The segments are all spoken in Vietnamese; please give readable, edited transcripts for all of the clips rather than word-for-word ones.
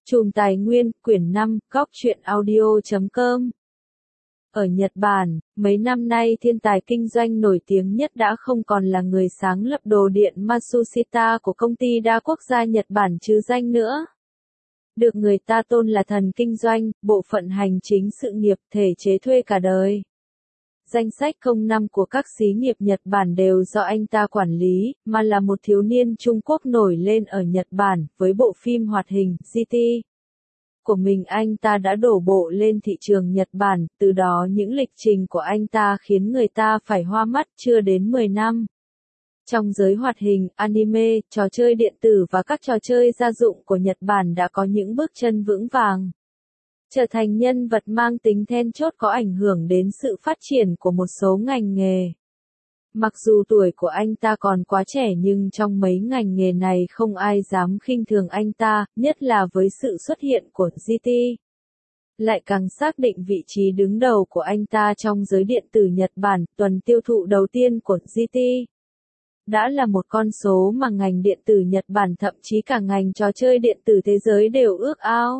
Chùm Tài Nguyên, quyển 5, góc truyện audio.com. Ở Nhật Bản, mấy năm nay thiên tài kinh doanh nổi tiếng nhất đã không còn là người sáng lập đồ điện Matsushita của công ty đa quốc gia Nhật Bản chứ danh nữa. Được người ta tôn là thần kinh doanh, bộ phận hành chính sự nghiệp, thể chế thuê cả đời. Danh sách công năm của các xí nghiệp Nhật Bản đều do anh ta quản lý, mà là một thiếu niên Trung Quốc nổi lên ở Nhật Bản, với bộ phim hoạt hình, GT của mình anh ta đã đổ bộ lên thị trường Nhật Bản, từ đó những lịch trình của anh ta khiến người ta phải hoa mắt chưa đến 10 năm. Trong giới hoạt hình, anime, trò chơi điện tử và các trò chơi gia dụng của Nhật Bản đã có những bước chân vững vàng, trở thành nhân vật mang tính then chốt có ảnh hưởng đến sự phát triển của một số ngành nghề. Mặc dù tuổi của anh ta còn quá trẻ nhưng trong mấy ngành nghề này không ai dám khinh thường anh ta, nhất là với sự xuất hiện của GT. Lại càng xác định vị trí đứng đầu của anh ta trong giới điện tử Nhật Bản. Tuần tiêu thụ đầu tiên của GT đã là một con số mà ngành điện tử Nhật Bản, thậm chí cả ngành trò chơi điện tử thế giới đều ước ao.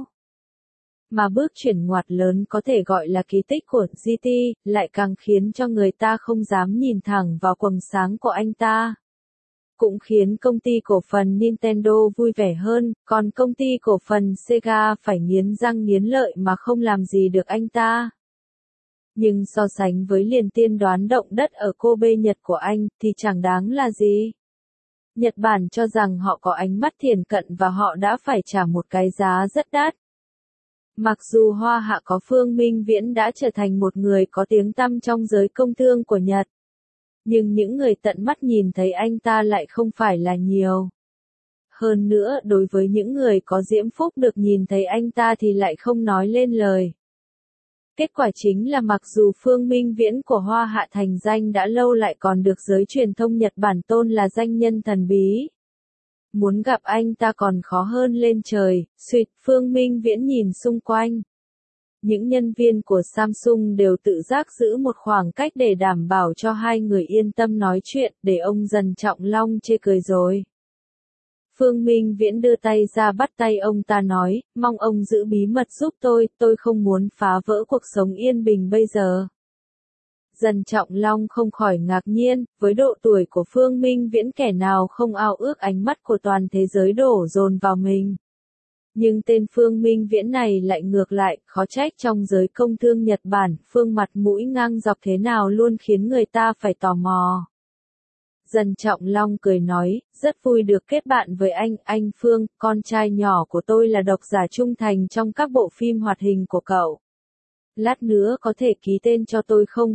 Mà bước chuyển ngoặt lớn có thể gọi là kỳ tích của GT, lại càng khiến cho người ta không dám nhìn thẳng vào quầng sáng của anh ta. Cũng khiến công ty cổ phần Nintendo vui vẻ hơn, còn công ty cổ phần Sega phải nghiến răng nghiến lợi mà không làm gì được anh ta. Nhưng so sánh với liền tiên đoán động đất ở Kobe Nhật của anh, thì chẳng đáng là gì. Nhật Bản cho rằng họ có ánh mắt thiển cận và họ đã phải trả một cái giá rất đắt. Mặc dù Hoa Hạ có Phương Minh Viễn đã trở thành một người có tiếng tăm trong giới công thương của Nhật, nhưng những người tận mắt nhìn thấy anh ta lại không phải là nhiều. Hơn nữa, đối với những người có diễm phúc được nhìn thấy anh ta thì lại không nói lên lời. Kết quả chính là mặc dù Phương Minh Viễn của Hoa Hạ thành danh đã lâu lại còn được giới truyền thông Nhật Bản tôn là danh nhân thần bí. Muốn gặp anh ta còn khó hơn lên trời. Suýt, Phương Minh Viễn nhìn xung quanh. Những nhân viên của Samsung đều tự giác giữ một khoảng cách để đảm bảo cho hai người yên tâm nói chuyện, để ông Dần Trọng Long chê cười rồi. Phương Minh Viễn đưa tay ra bắt tay ông ta nói, mong ông giữ bí mật giúp tôi không muốn phá vỡ cuộc sống yên bình bây giờ. Dần Trọng Long không khỏi ngạc nhiên, với độ tuổi của Phương Minh Viễn kẻ nào không ao ước ánh mắt của toàn thế giới đổ dồn vào mình. Nhưng tên Phương Minh Viễn này lại ngược lại, khó trách trong giới công thương Nhật Bản, Phương mặt mũi ngang dọc thế nào luôn khiến người ta phải tò mò. Dần Trọng Long cười nói, rất vui được kết bạn với anh Phương, con trai nhỏ của tôi là độc giả trung thành trong các bộ phim hoạt hình của cậu. Lát nữa có thể ký tên cho tôi không,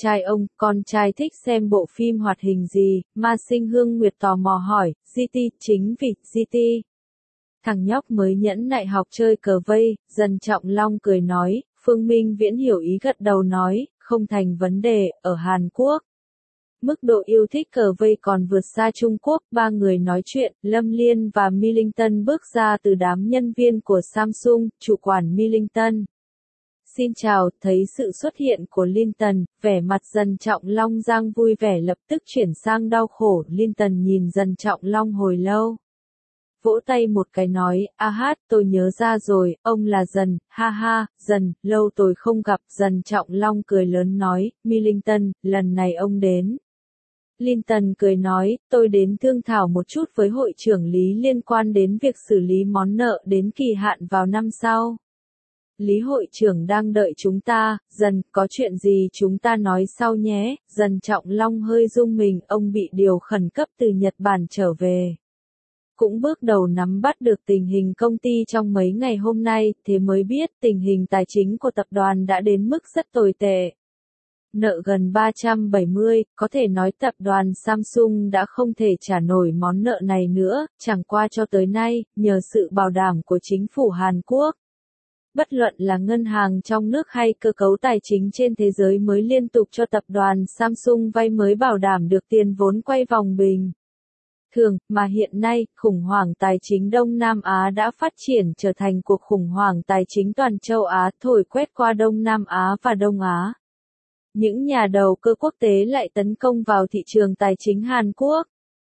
con trai thích xem bộ phim hoạt hình gì, Ma Sinh Hương Nguyệt tò mò hỏi, GT, chính vì GT. Thằng nhóc mới nhẫn nại học chơi cờ vây. Dần Trọng Long cười nói, Phương Minh Viễn hiểu ý gật đầu nói, không thành vấn đề, ở Hàn Quốc. Mức độ yêu thích cờ vây còn vượt xa Trung Quốc. Ba người nói chuyện, Lâm Liên và Millington bước ra từ đám nhân viên của Samsung. Chủ quản Millington: xin chào. Thấy sự xuất hiện của Linton, vẻ mặt Dần Trọng Long giang vui vẻ lập tức chuyển sang đau khổ. Linton nhìn Dần Trọng Long hồi lâu, vỗ tay một cái nói, tôi nhớ ra rồi, ông là Dần, ha ha, Dần, lâu tôi không gặp. Dần Trọng Long cười lớn nói, Millington, lần này ông đến. Linton cười nói, tôi đến thương thảo một chút với hội trưởng Lý liên quan đến việc xử lý món nợ đến kỳ hạn vào năm sau. Lý hội trưởng đang đợi chúng ta. Dần, có chuyện gì chúng ta nói sau nhé. Dần Trọng Long hơi rung mình, ông bị điều khẩn cấp từ Nhật Bản trở về. Cũng bước đầu nắm bắt được tình hình công ty trong mấy ngày hôm nay, thế mới biết tình hình tài chính của tập đoàn đã đến mức rất tồi tệ. Nợ gần 370, có thể nói tập đoàn Samsung đã không thể trả nổi món nợ này nữa, chẳng qua cho tới nay, nhờ sự bảo đảm của chính phủ Hàn Quốc. Bất luận là ngân hàng trong nước hay cơ cấu tài chính trên thế giới mới liên tục cho tập đoàn Samsung vay mới bảo đảm được tiền vốn quay vòng bình thường, mà hiện nay, khủng hoảng tài chính Đông Nam Á đã phát triển trở thành cuộc khủng hoảng tài chính toàn châu Á, thổi quét qua Đông Nam Á và Đông Á. Những nhà đầu cơ quốc tế lại tấn công vào thị trường tài chính Hàn Quốc.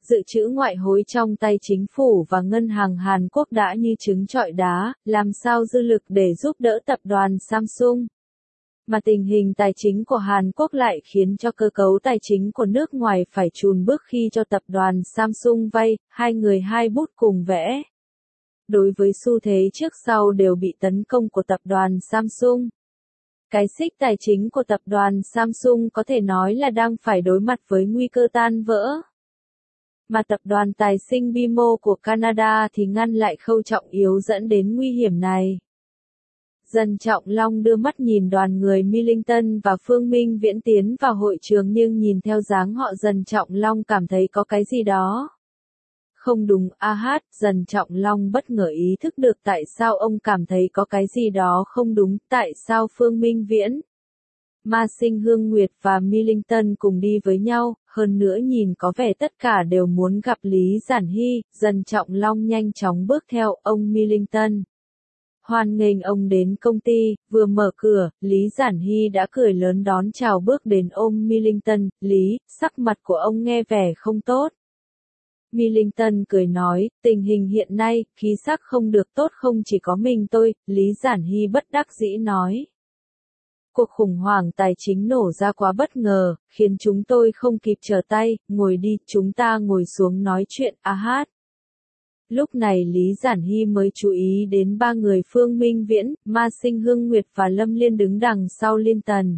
dự trữ ngoại hối trong tay chính phủ và ngân hàng Hàn Quốc đã như trứng trọi đá, làm sao dư lực để giúp đỡ tập đoàn Samsung. Mà tình hình tài chính của Hàn Quốc lại khiến cho cơ cấu tài chính của nước ngoài phải chùn bước khi cho tập đoàn Samsung vay, hai người hai bút cùng vẽ. Đối với xu thế trước sau đều bị tấn công của tập đoàn Samsung. Cái xích tài chính của tập đoàn Samsung có thể nói là đang phải đối mặt với nguy cơ tan vỡ. Mà tập đoàn tài sinh BMO của Canada thì ngăn lại khâu trọng yếu dẫn đến nguy hiểm này. Dần Trọng Long đưa mắt nhìn đoàn người Millington và Phương Minh Viễn tiến vào hội trường nhưng nhìn theo dáng họ Dần Trọng Long cảm thấy có cái gì đó không đúng. Dần Trọng Long bất ngờ ý thức được tại sao ông cảm thấy có cái gì đó không đúng, tại sao Phương Minh Viễn, Ma Sinh Hương Nguyệt và Millington cùng đi với nhau, hơn nữa nhìn có vẻ tất cả đều muốn gặp Lý Giản Hy. Dần Trọng Long nhanh chóng bước theo ông Millington. Hoan nghênh ông đến công ty, vừa mở cửa, Lý Giản Hy đã cười lớn đón chào bước đến ôm Millington. Lý, sắc mặt của ông nghe vẻ không tốt. Millington cười nói, tình hình hiện nay, khí sắc không được tốt không chỉ có mình tôi, Lý Giản Hy bất đắc dĩ nói. Cuộc khủng hoảng tài chính nổ ra quá bất ngờ, khiến chúng tôi không kịp trở tay, ngồi đi, chúng ta ngồi xuống nói chuyện. Lúc này Lý Giản Hy mới chú ý đến ba người Phương Minh Viễn, Ma Sinh Hương Nguyệt và Lâm Liên đứng đằng sau Liên Tần.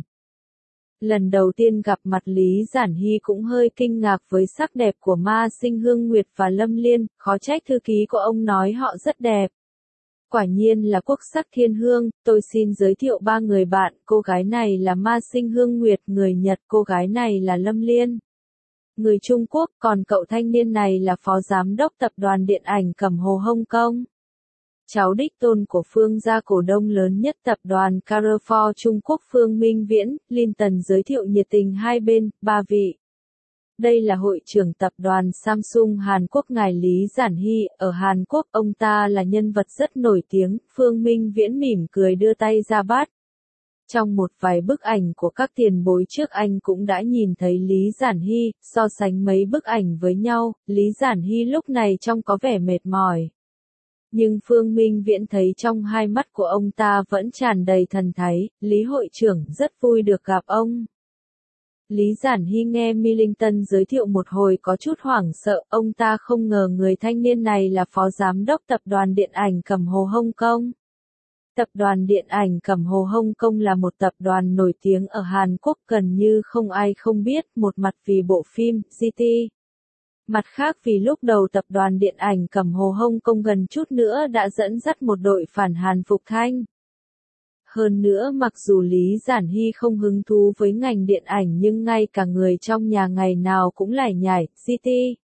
Lần đầu tiên gặp mặt Lý Giản Hy cũng hơi kinh ngạc với sắc đẹp của Ma Sinh Hương Nguyệt và Lâm Liên, khó trách thư ký của ông nói họ rất đẹp. Quả nhiên là quốc sắc thiên hương. Tôi xin giới thiệu ba người bạn, cô gái này là Ma Sinh Hương Nguyệt, người Nhật, cô gái này là Lâm Liên, người Trung Quốc, còn cậu thanh niên này là phó giám đốc tập đoàn điện ảnh Cẩm Hồ Hong Kong. Cháu đích tôn của Phương gia cổ đông lớn nhất tập đoàn Carrefour Trung Quốc Phương Minh Viễn. Liên Tần giới thiệu nhiệt tình hai bên, ba vị. Đây là hội trưởng tập đoàn Samsung Hàn Quốc ngài Lý Giản Hy, ở Hàn Quốc ông ta là nhân vật rất nổi tiếng. Phương Minh Viễn mỉm cười đưa tay ra bắt. Trong một vài bức ảnh của các tiền bối trước anh cũng đã nhìn thấy Lý Giản Hy, so sánh mấy bức ảnh với nhau, Lý Giản Hy lúc này trông có vẻ mệt mỏi. Nhưng Phương Minh Viễn thấy trong hai mắt của ông ta vẫn tràn đầy thần thái. Lý hội trưởng rất vui được gặp ông. Lý Giản Hy nghe Millington giới thiệu một hồi có chút hoảng sợ, ông ta không ngờ người thanh niên này là phó giám đốc tập đoàn điện ảnh Cẩm Hồ Hong Kong. Tập đoàn điện ảnh Cẩm Hồ Hong Kong là một tập đoàn nổi tiếng ở Hàn Quốc gần như không ai không biết, một mặt vì bộ phim GT. Mặt khác vì lúc đầu tập đoàn điện ảnh Cẩm Hồ Hong Kong gần chút nữa đã dẫn dắt một đội phản Hàn phục thanh. Hơn nữa mặc dù Lý Giản Hy không hứng thú với ngành điện ảnh nhưng ngay cả người trong nhà ngày nào cũng lải nhải, GT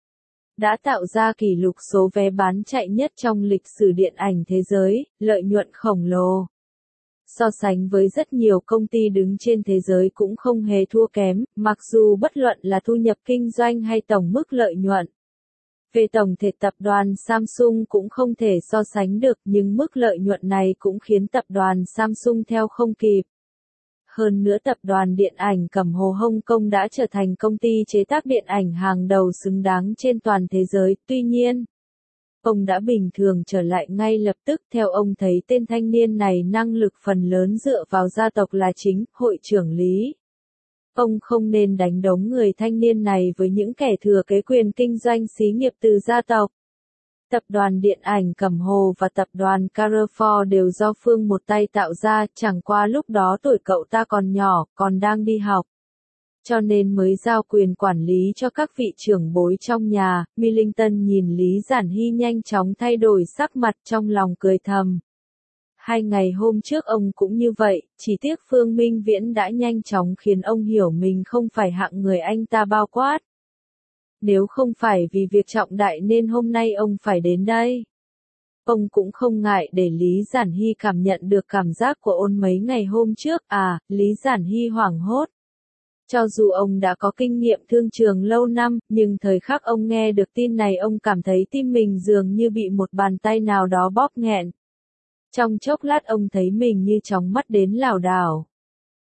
đã tạo ra kỷ lục số vé bán chạy nhất trong lịch sử điện ảnh thế giới, lợi nhuận khổng lồ. So sánh với rất nhiều công ty đứng trên thế giới cũng không hề thua kém, mặc dù bất luận là thu nhập kinh doanh hay tổng mức lợi nhuận. Về tổng thể tập đoàn Samsung cũng không thể so sánh được, nhưng mức lợi nhuận này cũng khiến tập đoàn Samsung theo không kịp. Hơn nữa tập đoàn điện ảnh Cẩm Hồ Hong Kong đã trở thành công ty chế tác điện ảnh hàng đầu xứng đáng trên toàn thế giới, tuy nhiên, ông đã bình thường trở lại ngay lập tức. Theo ông thấy tên thanh niên này năng lực phần lớn dựa vào gia tộc là chính, hội trưởng Lý. Ông không nên đánh đống người thanh niên này với những kẻ thừa kế quyền kinh doanh xí nghiệp từ gia tộc. Tập đoàn điện ảnh Cẩm Hồ và tập đoàn Carrefour đều do Phương một tay tạo ra, chẳng qua lúc đó tuổi cậu ta còn nhỏ, còn đang đi học. Cho nên mới giao quyền quản lý cho các vị trưởng bối trong nhà. Millington nhìn Lý Giản Hy nhanh chóng thay đổi sắc mặt, trong lòng cười thầm. 2 ngày hôm trước ông cũng như vậy, chỉ tiếc Phương Minh Viễn đã nhanh chóng khiến ông hiểu mình không phải hạng người anh ta bao quát. Nếu không phải vì việc trọng đại nên hôm nay ông phải đến đây. Ông cũng không ngại để Lý Giản Hy cảm nhận được cảm giác của ôn mấy ngày hôm trước. Lý Giản Hy hoảng hốt. Cho dù ông đã có kinh nghiệm thương trường lâu năm, nhưng thời khắc ông nghe được tin này ông cảm thấy tim mình dường như bị một bàn tay nào đó bóp nghẹn. Trong chốc lát ông thấy mình như chóng mắt đến lảo đảo.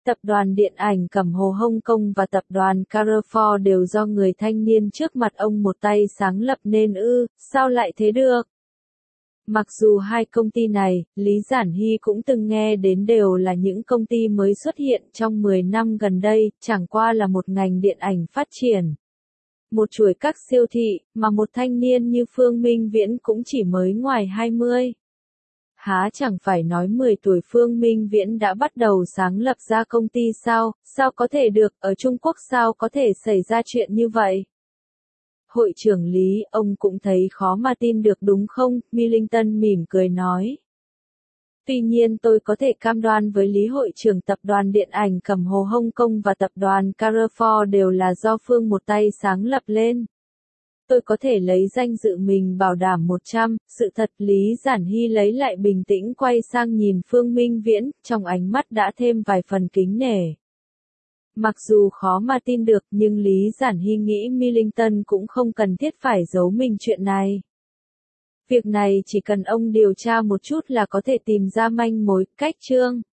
Tập đoàn điện ảnh Cẩm Hồ Hồng Kông và tập đoàn Carrefour đều do người thanh niên trước mặt ông một tay sáng lập nên ư, sao lại thế được? Mặc dù hai công ty này, Lý Giản Hy cũng từng nghe đến đều là những công ty mới xuất hiện trong 10 năm gần đây, chẳng qua là một ngành điện ảnh phát triển. Một chuỗi các siêu thị, mà một thanh niên như Phương Minh Viễn cũng chỉ mới ngoài 20. Há chẳng phải nói 10 tuổi Phương Minh Viễn đã bắt đầu sáng lập ra công ty sao, sao có thể được, ở Trung Quốc sao có thể xảy ra chuyện như vậy? Hội trưởng Lý, ông cũng thấy khó mà tin được đúng không? Millington mỉm cười nói. Tuy nhiên tôi có thể cam đoan với Lý hội trưởng tập đoàn điện ảnh Cẩm Hồ Hồng Kông và tập đoàn Carrefour đều là do Phương một tay sáng lập lên. Tôi có thể lấy danh dự mình bảo đảm 100, sự thật. Lý Giản Hy lấy lại bình tĩnh quay sang nhìn Phương Minh Viễn, trong ánh mắt đã thêm vài phần kính nể. Mặc dù khó mà tin được nhưng Lý Giản Hy nghĩ Millington cũng không cần thiết phải giấu mình chuyện này. Việc này chỉ cần ông điều tra một chút là có thể tìm ra manh mối. Cách chương